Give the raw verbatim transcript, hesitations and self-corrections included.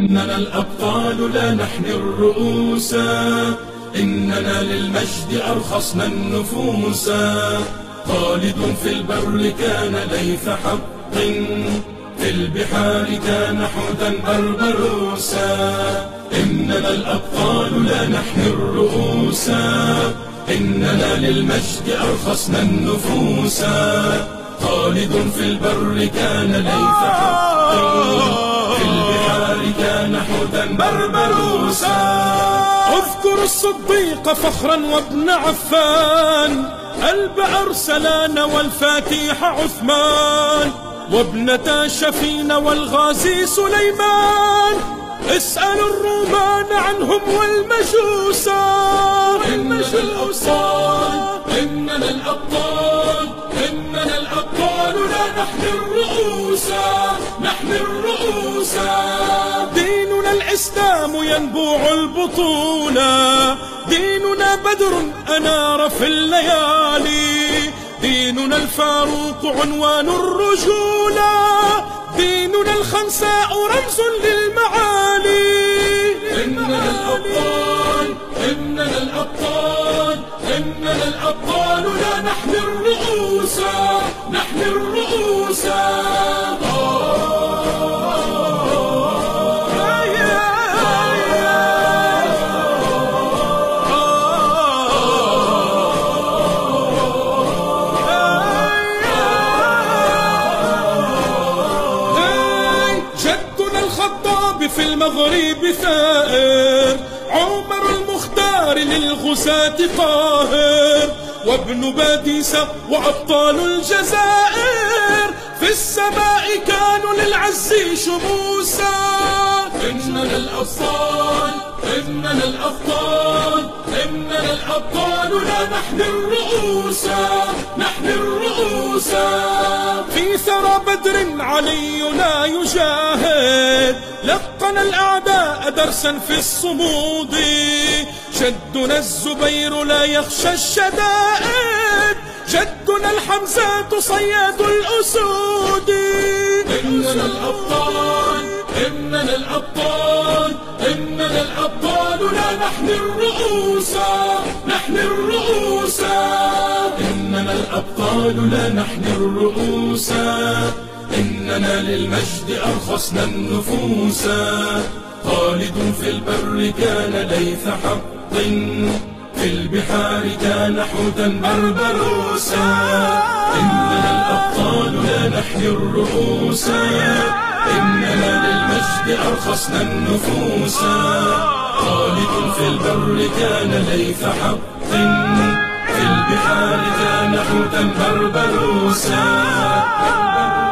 إننا الأبطال لا نحمي الرؤوس، إننا للمجد أرخصنا النفوس. خالد في البر كان ليث حق، في البحار كان حوتا بربروسا. إننا الأبطال لا نحمي الرؤوس، إننا للمجد أرخصنا النفوس. خالد في البر كان ليث حق، في البحار كان حوتا بربروسا. اذكر الصديق فخرا وابن عفان، الب أرسلان والفاتح عثمان، وابنتا شفين والغازي سليمان. اسألوا الرومان عنهم والمجوسا. إننا الأبطال إننا الأبطال إننا الأبطال لا نحمي الرؤوس، نحمي الرؤوس. ديننا الإسلام ينبوع البطولة، ديننا بدر أنار في الليالي، ديننا الفاروق عنوان الرجولة، ديننا الخنساء رمز للمعالي. إننا الأبطال إننا الأبطال إننا الأبطال لا نحمي الرؤوس، نحمي الرؤوس. في المغرب ثائر، عمر المختار للغزاة قاهر، وابن باديسة وأبطال الجزائر، في السماء كانوا للعز شموسا. إننا الأبطال إننا الأبطال إننا الأبطال لا نحمي الرؤوس، نحمي الرؤوس. في ثرى بدر علينا يجاهد، لقن الأعداء درسا في الصمود، جدنا الزبير لا يخشى الشدائد، جدنا الحمزة صياد الأسود. إننا الأبطال إننا الأبطال إننا الأبطال لا نحمي الرؤوس، نحمي الرؤوس. إننا الأبطال لا نحمي الرؤوس، إننا للمجد أرخصنا النفوس. خالد في البر كان ليث حق، في البحار كان حوتا بربروسا. إننا الأبطال لا نحمي الرؤوس، إننا للمجد أرخصنا النفوس. خالد في البر كان ليث حق، في البحار كان حوتا بربروسا.